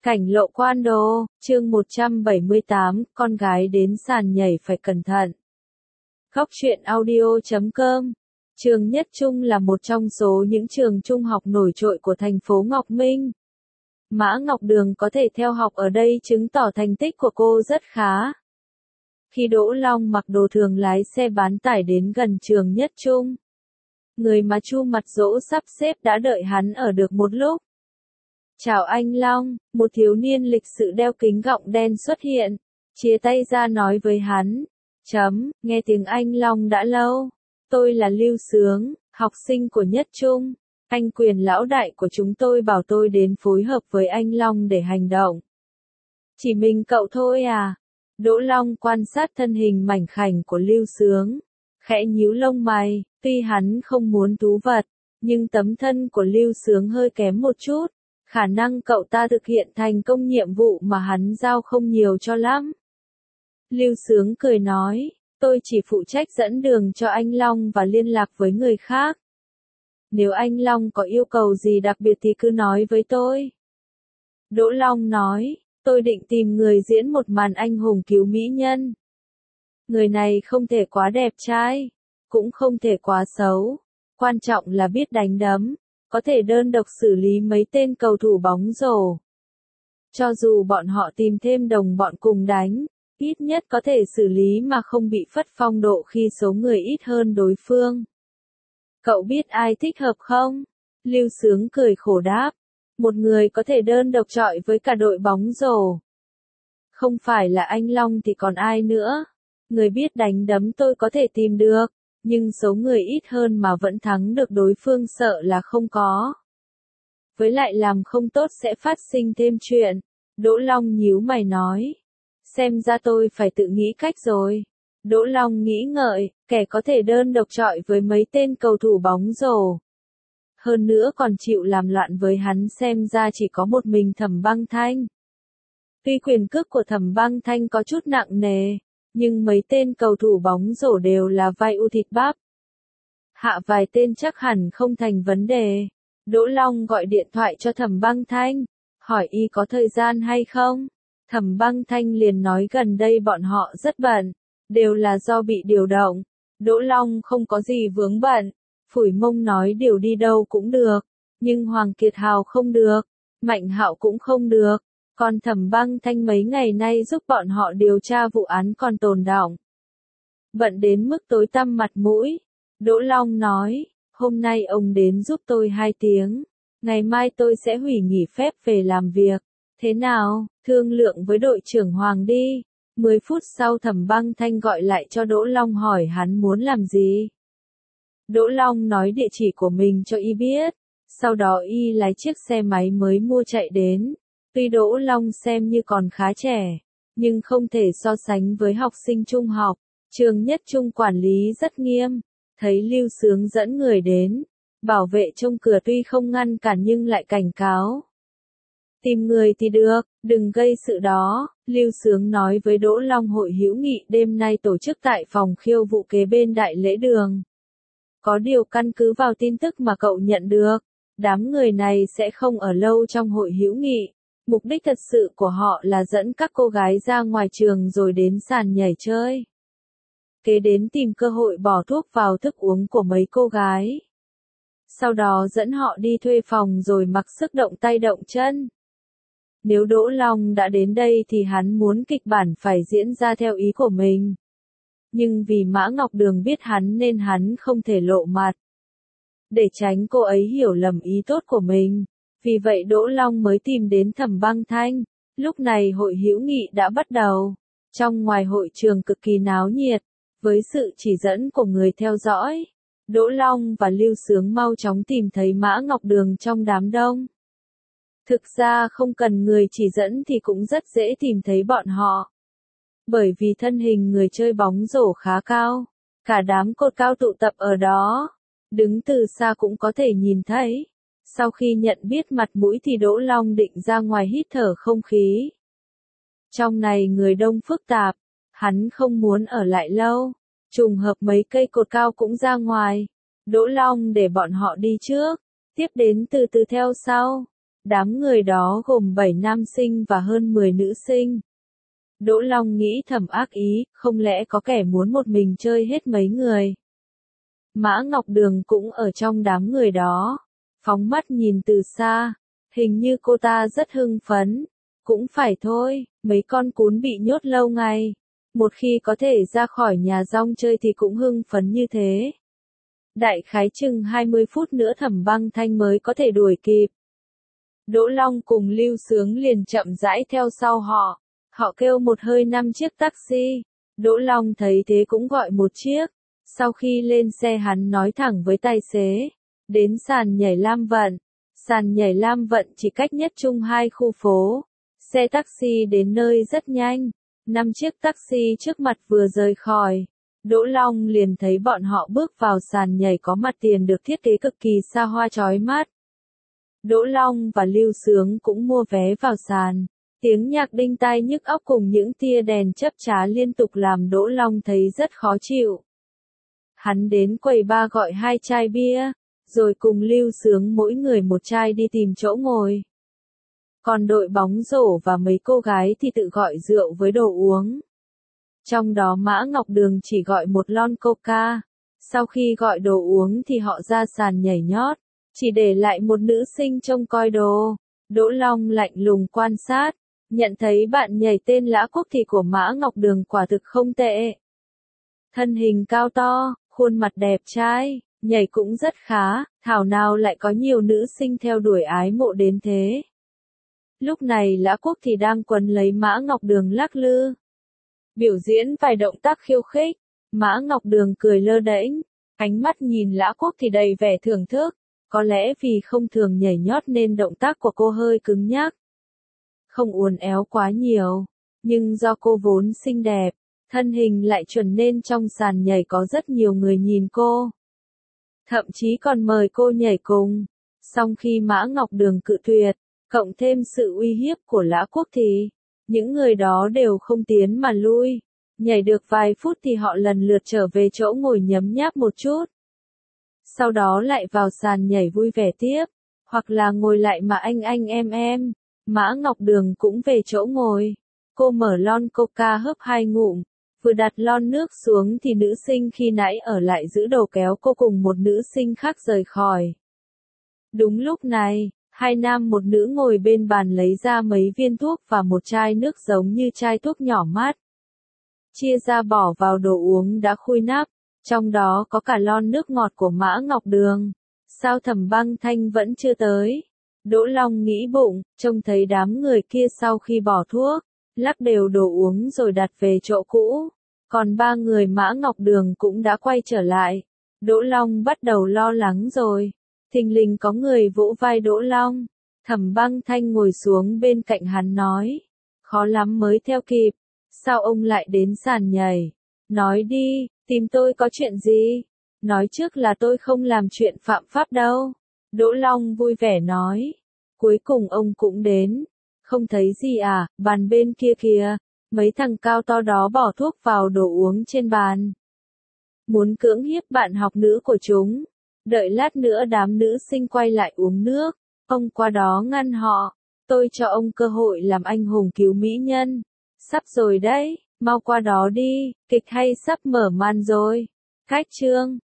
Cảnh lộ quan đô, chương 178, con gái đến sàn nhảy phải cẩn thận. Góc truyện audio.com. Trường Nhất Trung là một trong số những trường trung học nổi trội của thành phố Ngọc Minh. Mã Ngọc Đường có thể theo học ở đây chứng tỏ thành tích của cô rất khá. Khi Đỗ Long mặc đồ thường lái xe bán tải đến gần trường Nhất Trung, người mà Chu Mặt Dỗ sắp xếp đã đợi hắn ở được một lúc. Chào anh Long, một thiếu niên lịch sự đeo kính gọng đen xuất hiện, chia tay ra nói với hắn. Nghe tiếng anh Long đã lâu. Tôi là Lưu Sướng, học sinh của Nhất Trung. Anh Quyền lão đại của chúng tôi bảo tôi đến phối hợp với anh Long để hành động. Chỉ mình cậu thôi à? Đỗ Long quan sát thân hình mảnh khảnh của Lưu Sướng, khẽ nhíu lông mày, tuy hắn không muốn thú vật, nhưng tấm thân của Lưu Sướng hơi kém một chút. Khả năng cậu ta thực hiện thành công nhiệm vụ mà hắn giao không nhiều cho lắm. Lưu Sướng cười nói, tôi chỉ phụ trách dẫn đường cho anh Long và liên lạc với người khác. Nếu anh Long có yêu cầu gì đặc biệt thì cứ nói với tôi. Đỗ Long nói, tôi định tìm người diễn một màn anh hùng cứu mỹ nhân. Người này không thể quá đẹp trai, cũng không thể quá xấu, quan trọng là biết đánh đấm. Có thể đơn độc xử lý mấy tên cầu thủ bóng rổ. Cho dù bọn họ tìm thêm đồng bọn cùng đánh, ít nhất có thể xử lý mà không bị phất phong độ khi số người ít hơn đối phương. Cậu biết ai thích hợp không? Lưu Sướng cười khổ đáp. Một người có thể đơn độc chọi với cả đội bóng rổ. Không phải là anh Long thì còn ai nữa? Người biết đánh đấm tôi có thể tìm được. Nhưng số người ít hơn mà vẫn thắng được đối phương sợ là không có. Với lại làm không tốt sẽ phát sinh thêm chuyện. Đỗ Long nhíu mày nói. Xem ra tôi phải tự nghĩ cách rồi. Đỗ Long nghĩ ngợi, kẻ có thể đơn độc chọi với mấy tên cầu thủ bóng rổ. Hơn nữa còn chịu làm loạn với hắn xem ra chỉ có một mình Thẩm Băng Thanh. Tuy quyền cước của Thẩm Băng Thanh có chút nặng nề. Nhưng mấy tên cầu thủ bóng rổ đều là vai u thịt bắp. Hạ vài tên chắc hẳn không thành vấn đề. Đỗ Long gọi điện thoại cho Thẩm Băng Thanh, hỏi y có thời gian hay không. Thẩm Băng Thanh liền nói gần đây bọn họ rất bận, đều là do bị điều động. Đỗ Long không có gì vướng bận, phủi mông nói điều đi đâu cũng được, nhưng Hoàng Kiệt Hào không được, Mạnh Hạo cũng không được. Còn Thẩm Băng Thanh mấy ngày nay giúp bọn họ điều tra vụ án còn tồn đọng. Bận đến mức tối tăm mặt mũi. Đỗ Long nói, hôm nay ông đến giúp tôi 2 tiếng. Ngày mai tôi sẽ hủy nghỉ phép về làm việc. Thế nào, thương lượng với đội trưởng Hoàng đi. 10 phút sau Thẩm Băng Thanh gọi lại cho Đỗ Long hỏi hắn muốn làm gì. Đỗ Long nói địa chỉ của mình cho y biết. Sau đó y lái chiếc xe máy mới mua chạy đến. Tuy Đỗ Long xem như còn khá trẻ, nhưng không thể so sánh với học sinh trung học. Trường Nhất Trung quản lý rất nghiêm. Thấy Lưu Sướng dẫn người đến, bảo vệ trông cửa tuy không ngăn cản nhưng lại cảnh cáo. Tìm người thì được, đừng gây sự đó. Lưu Sướng nói với Đỗ Long hội hữu nghị đêm nay tổ chức tại phòng khiêu vũ kế bên Đại Lễ Đường. Có điều căn cứ vào tin tức mà cậu nhận được, đám người này sẽ không ở lâu trong hội hữu nghị. Mục đích thật sự của họ là dẫn các cô gái ra ngoài trường rồi đến sàn nhảy chơi. Kế đến tìm cơ hội bỏ thuốc vào thức uống của mấy cô gái. Sau đó dẫn họ đi thuê phòng rồi mặc sức động tay động chân. Nếu Đỗ Long đã đến đây thì hắn muốn kịch bản phải diễn ra theo ý của mình. Nhưng vì Mã Ngọc Đường biết hắn nên hắn không thể lộ mặt. Để tránh cô ấy hiểu lầm ý tốt của mình. Vì vậy Đỗ Long mới tìm đến Thẩm Băng Thanh. Lúc này hội hữu nghị đã bắt đầu. Trong ngoài hội trường cực kỳ náo nhiệt. Với sự chỉ dẫn của người theo dõi, Đỗ Long và Lưu Sướng mau chóng tìm thấy Mã Ngọc Đường trong đám đông. Thực ra không cần người chỉ dẫn thì cũng rất dễ tìm thấy bọn họ. Bởi vì thân hình người chơi bóng rổ khá cao. Cả đám cột cao tụ tập ở đó. Đứng từ xa cũng có thể nhìn thấy. Sau khi nhận biết mặt mũi thì Đỗ Long định ra ngoài hít thở không khí. Trong này người đông phức tạp, hắn không muốn ở lại lâu. Trùng hợp mấy cây cột cao cũng ra ngoài. Đỗ Long để bọn họ đi trước, tiếp đến từ từ theo sau. Đám người đó gồm 7 nam sinh và hơn 10 nữ sinh. Đỗ Long nghĩ thầm ác ý, không lẽ có kẻ muốn một mình chơi hết mấy người. Mã Ngọc Đường cũng ở trong đám người đó. Phóng mắt nhìn từ xa, hình như cô ta rất hưng phấn. Cũng phải thôi, mấy con cún bị nhốt lâu ngày. Một khi có thể ra khỏi nhà rong chơi thì cũng hưng phấn như thế. Đại khái chừng 20 phút nữa Thẩm Băng Thanh mới có thể đuổi kịp. Đỗ Long cùng Lưu Sướng liền chậm rãi theo sau họ. Họ kêu một hơi 5 chiếc taxi. Đỗ Long thấy thế cũng gọi một chiếc. Sau khi lên xe hắn nói thẳng với tài xế. Đến sàn nhảy Lam Vận. Sàn nhảy Lam Vận chỉ cách Nhất Trung 2 khu phố. Xe taxi đến nơi rất nhanh. 5 chiếc taxi trước mặt vừa rời khỏi. Đỗ Long liền thấy bọn họ bước vào sàn nhảy có mặt tiền được thiết kế cực kỳ xa hoa chói mắt. Đỗ Long và Lưu Sướng cũng mua vé vào sàn. Tiếng nhạc đinh tai nhức óc cùng những tia đèn chớp chá liên tục làm Đỗ Long thấy rất khó chịu. Hắn đến quầy bar gọi 2 chai bia, rồi cùng Lưu Sướng mỗi người một chai đi tìm chỗ ngồi. Còn đội bóng rổ và mấy cô gái thì tự gọi rượu với đồ uống. Trong đó Mã Ngọc Đường chỉ gọi một lon coca. Sau khi gọi đồ uống thì họ ra sàn nhảy nhót, chỉ để lại một nữ sinh trông coi đồ. Đỗ Long lạnh lùng quan sát, nhận thấy bạn nhảy tên Lã Quốc thì của Mã Ngọc Đường quả thực không tệ. Thân hình cao to, khuôn mặt đẹp trai, nhảy cũng rất khá, thảo nào lại có nhiều nữ sinh theo đuổi ái mộ đến thế. Lúc này Lã Quốc thì đang quấn lấy Mã Ngọc Đường lắc lư. Biểu diễn vài động tác khiêu khích, Mã Ngọc Đường cười lơ đễnh, ánh mắt nhìn Lã Quốc thì đầy vẻ thưởng thức, có lẽ vì không thường nhảy nhót nên động tác của cô hơi cứng nhắc. Không uốn éo quá nhiều, nhưng do cô vốn xinh đẹp, thân hình lại chuẩn nên trong sàn nhảy có rất nhiều người nhìn cô. Thậm chí còn mời cô nhảy cùng, song khi Mã Ngọc Đường cự tuyệt, cộng thêm sự uy hiếp của Lã Quốc thì những người đó đều không tiến mà lui. Nhảy được vài phút thì họ lần lượt trở về chỗ ngồi nhấm nháp một chút. Sau đó lại vào sàn nhảy vui vẻ tiếp, hoặc là ngồi lại mà anh em. Mã Ngọc Đường cũng về chỗ ngồi. Cô mở lon coca hớp 2 ngụm, vừa đặt lon nước xuống thì nữ sinh khi nãy ở lại giữ đồ kéo cô cùng một nữ sinh khác rời khỏi. Đúng lúc này, 2 nam một nữ ngồi bên bàn lấy ra mấy viên thuốc và một chai nước giống như chai thuốc nhỏ mát. Chia ra bỏ vào đồ uống đã khui nắp, trong đó có cả lon nước ngọt của Mã Ngọc Đường. Sao Thẩm Băng Thanh vẫn chưa tới? Đỗ Long nghĩ bụng, trông thấy đám người kia sau khi bỏ thuốc, lắc đều đồ uống rồi đặt về chỗ cũ. Còn 3 người Mã Ngọc Đường cũng đã quay trở lại. Đỗ Long bắt đầu lo lắng rồi. Thình lình có người vỗ vai Đỗ Long. Thẩm Băng Thanh ngồi xuống bên cạnh hắn nói. Khó lắm mới theo kịp. Sao ông lại đến sàn nhảy? Nói đi, tìm tôi có chuyện gì? Nói trước là tôi không làm chuyện phạm pháp đâu. Đỗ Long vui vẻ nói. Cuối cùng ông cũng đến. Không thấy gì à, bàn bên kia kìa. Mấy thằng cao to đó bỏ thuốc vào đồ uống trên bàn. Muốn cưỡng hiếp bạn học nữ của chúng. Đợi lát nữa đám nữ sinh quay lại uống nước. Ông qua đó ngăn họ. Tôi cho ông cơ hội làm anh hùng cứu mỹ nhân. Sắp rồi đấy, mau qua đó đi, kịch hay sắp mở màn rồi. Khách trương.